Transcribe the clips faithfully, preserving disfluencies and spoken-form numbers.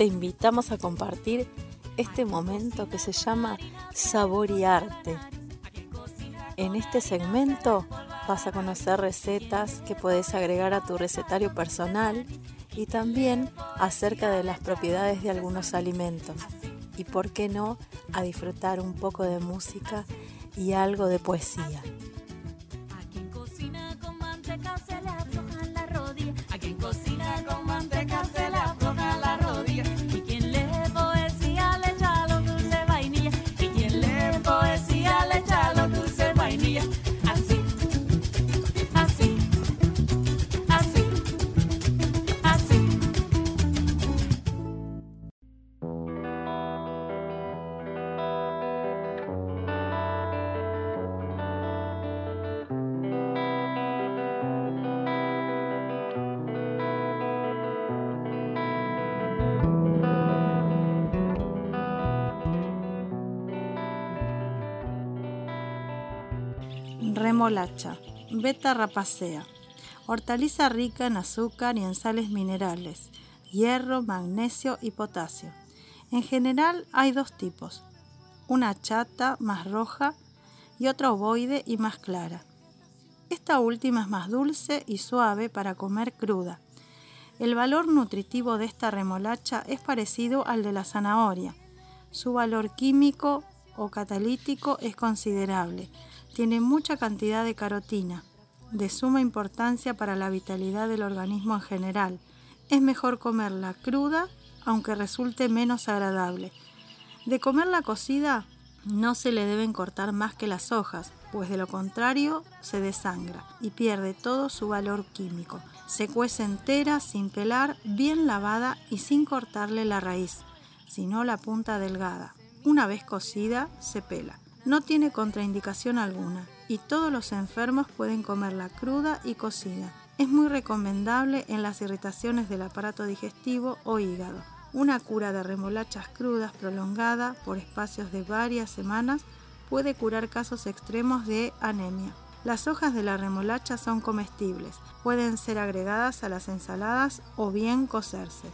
te invitamos a compartir este momento que se llama Saborearte. En este segmento vas a conocer recetas que puedes agregar a tu recetario personal y también acerca de las propiedades de algunos alimentos. Y por qué no, a disfrutar un poco de música y algo de poesía. A quien cocina con manteca se le aflojan las rodillas. A quien cocina con manteca se le aflojan las rodillas. Y quien lee poesía le echa los dulces vainilla. Y quien lee poesía le echa los dulces vainilla. Así, así, así, así. Remolacha, Beta rapacea, hortaliza rica en azúcar y en sales minerales, hierro, magnesio y potasio. En general hay dos tipos, una chata más roja y otra ovoide y más clara. Esta última es más dulce y suave para comer cruda. El valor nutritivo de esta remolacha es parecido al de la zanahoria. Su valor químico o catalítico es considerable. Tiene mucha cantidad de carotina, de suma importancia para la vitalidad del organismo en general. Es mejor comerla cruda, aunque resulte menos agradable. De comerla cocida, no se le deben cortar más que las hojas, pues de lo contrario se desangra y pierde todo su valor químico. Se cuece entera, sin pelar, bien lavada y sin cortarle la raíz, sino la punta delgada. Una vez cocida, se pela. No tiene contraindicación alguna y todos los enfermos pueden comerla cruda y cocida. Es muy recomendable en las irritaciones del aparato digestivo o hígado. Una cura de remolachas crudas prolongada por espacios de varias semanas puede curar casos extremos de anemia. Las hojas de la remolacha son comestibles, pueden ser agregadas a las ensaladas o bien cocerse.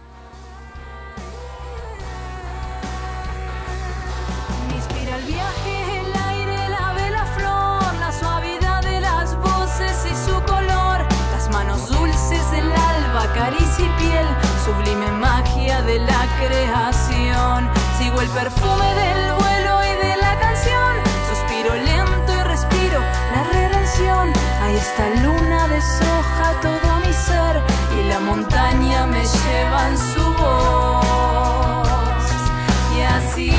El viaje, el aire, la vela flor, la suavidad de las voces y su color, las manos dulces del alba, caricia y piel, sublime magia de la creación. Sigo el perfume del vuelo y de la canción, suspiro lento y respiro la redención. Ahí está luna deshoja todo mi ser y la montaña me lleva en su voz. Y así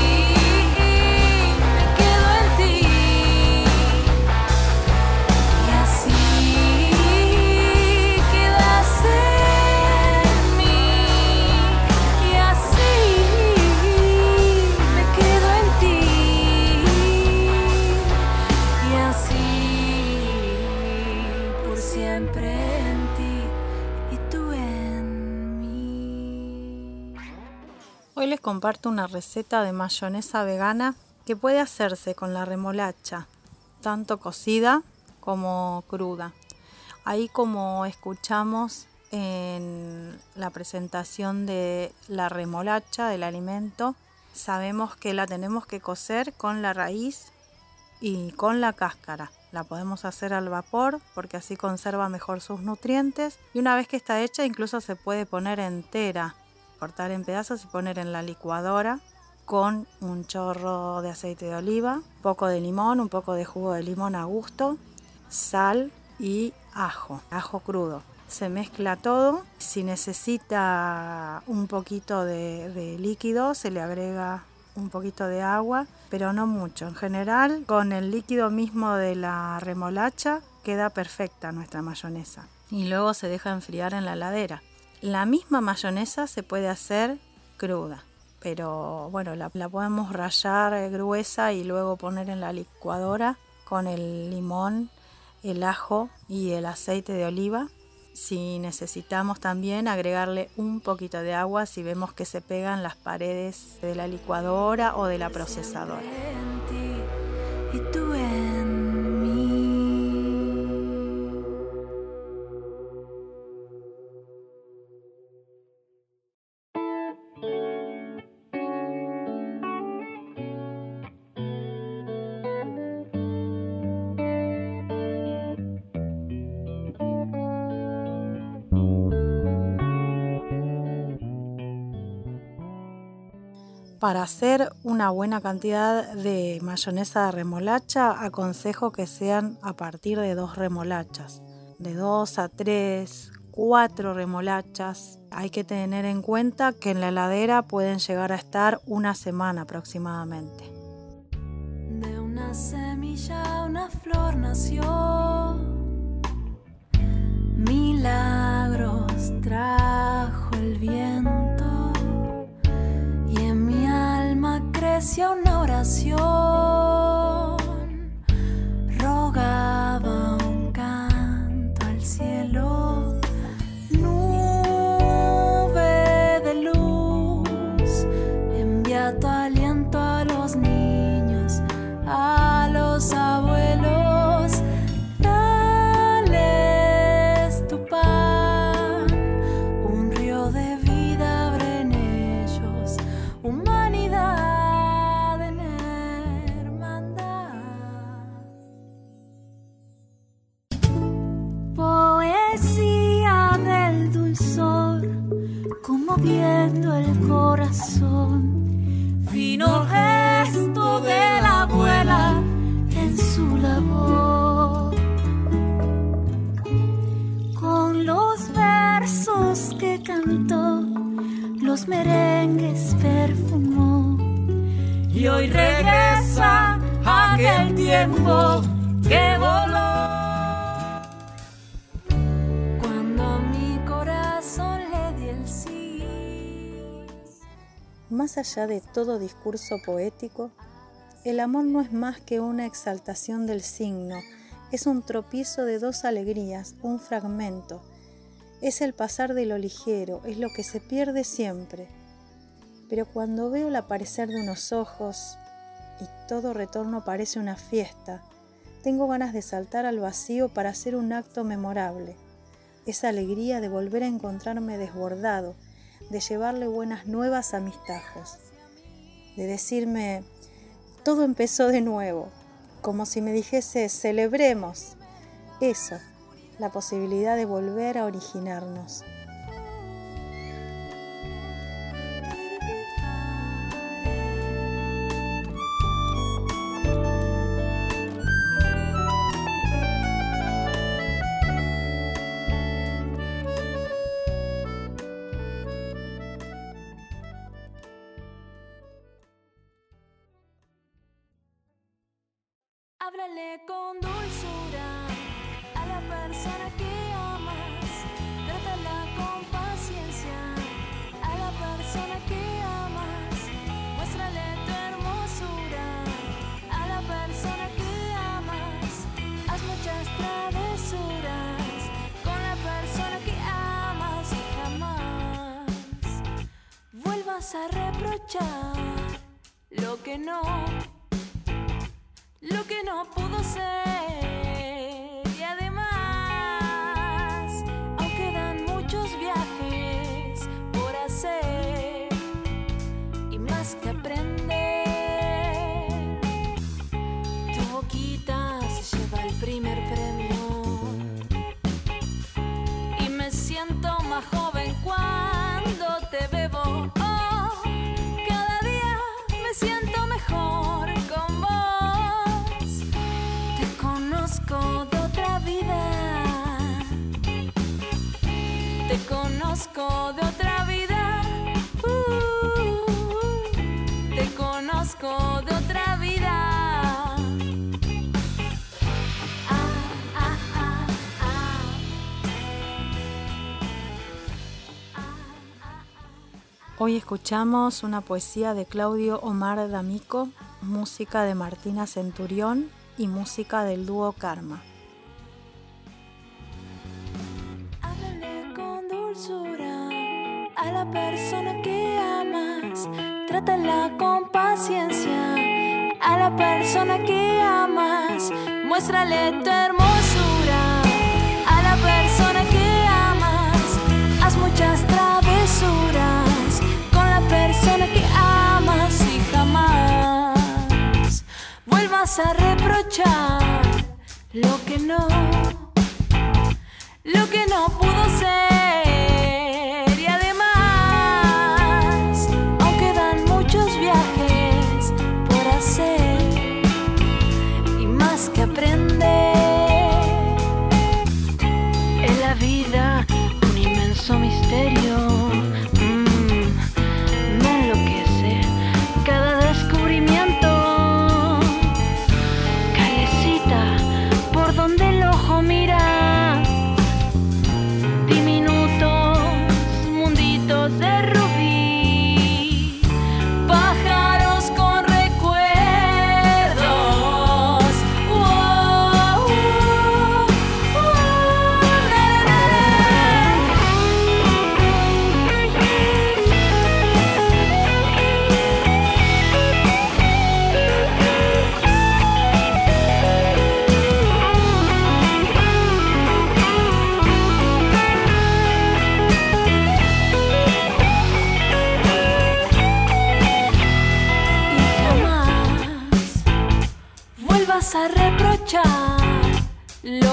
Hoy les comparto una receta de mayonesa vegana que puede hacerse con la remolacha, tanto cocida como cruda. Ahí, como escuchamos en la presentación de la remolacha, del alimento, sabemos que la tenemos que cocer con la raíz y con la cáscara. La podemos hacer al vapor porque así conserva mejor sus nutrientes, y una vez que está hecha incluso se puede poner entera, cortar en pedazos y poner en la licuadora con un chorro de aceite de oliva, un poco de limón, un poco de jugo de limón a gusto, sal y ajo, ajo crudo. Se mezcla todo. Si necesita un poquito de, de líquido, se le agrega un poquito de agua, pero no mucho. En general, con el líquido mismo de la remolacha queda perfecta nuestra mayonesa. Y luego se deja enfriar en la heladera. La misma mayonesa se puede hacer cruda, pero bueno, la, la podemos rallar gruesa y luego poner en la licuadora con el limón, el ajo y el aceite de oliva. Si necesitamos también agregarle un poquito de agua si vemos que se pegan las paredes de la licuadora o de la procesadora. Y tú en mí. Para hacer una buena cantidad de mayonesa de remolacha, aconsejo que sean a partir de dos remolachas, de dos a tres, cuatro remolachas. Hay que tener en cuenta que en la heladera pueden llegar a estar una semana aproximadamente. De una semilla una flor nació, milagros trajo el viento. Y en mi alma creció una oración, rogaba un canto al cielo, nube de luz, envía tu aliento a los niños, a los abuelos, dales tu pan, un río de vida abre en ellos, humanidad en hermandad. Poesía del dulzor, conmoviendo el corazón, fino gesto de la abuela en su labor, con los versos que cantó, los merengues perfumó, y hoy regresa aquel tiempo que voló. Cuando a mi corazón le di el sí. Más allá de todo discurso poético, el amor no es más que una exaltación del signo, es un tropiezo de dos alegrías, un fragmento. Es el pasar de lo ligero, es lo que se pierde siempre. Pero cuando veo el aparecer de unos ojos y todo retorno parece una fiesta, tengo ganas de saltar al vacío para hacer un acto memorable. Esa alegría de volver a encontrarme desbordado, de llevarle buenas nuevas a mis tajos, de decirme, todo empezó de nuevo, como si me dijese, celebremos. Eso, la posibilidad de volver a originarnos. Háblale con dulzura a la persona que amas, trátala con paciencia a la persona que amas, muéstrale tu hermosura a la persona que amas, haz muchas travesuras con la persona que amas y jamás vuelvas a reprochar lo que no Lo que no pudo ser. Y además aún quedan muchos viajes por hacer y más que aprender. Tu boquita se lleva el primer premio y me siento más joven cuando te bebo. Oh, cada día me siento mejor con vos. De otra vida, te conozco de otra vida, uh, te conozco de otra vida. Ah, ah, ah, ah. Hoy escuchamos una poesía de Claudio Omar D'Amico, música de Martina Centurión y música del dúo Karma. Háblale con dulzura a la persona que amas, trátala con paciencia a la persona que amas, muéstrale tu hermosura a la persona que amas, haz muchas travesuras con la persona que amas y jamás vuelvas a reprochar lo que no, lo que no pudo ser. Y además, aún quedan muchos viajes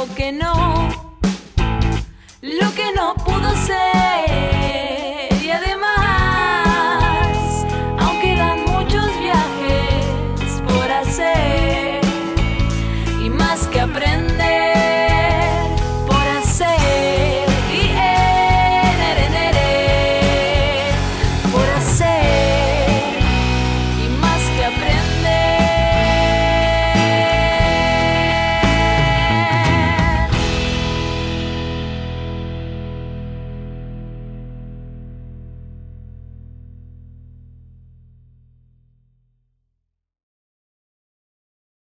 lo que no, lo que no pudo ser.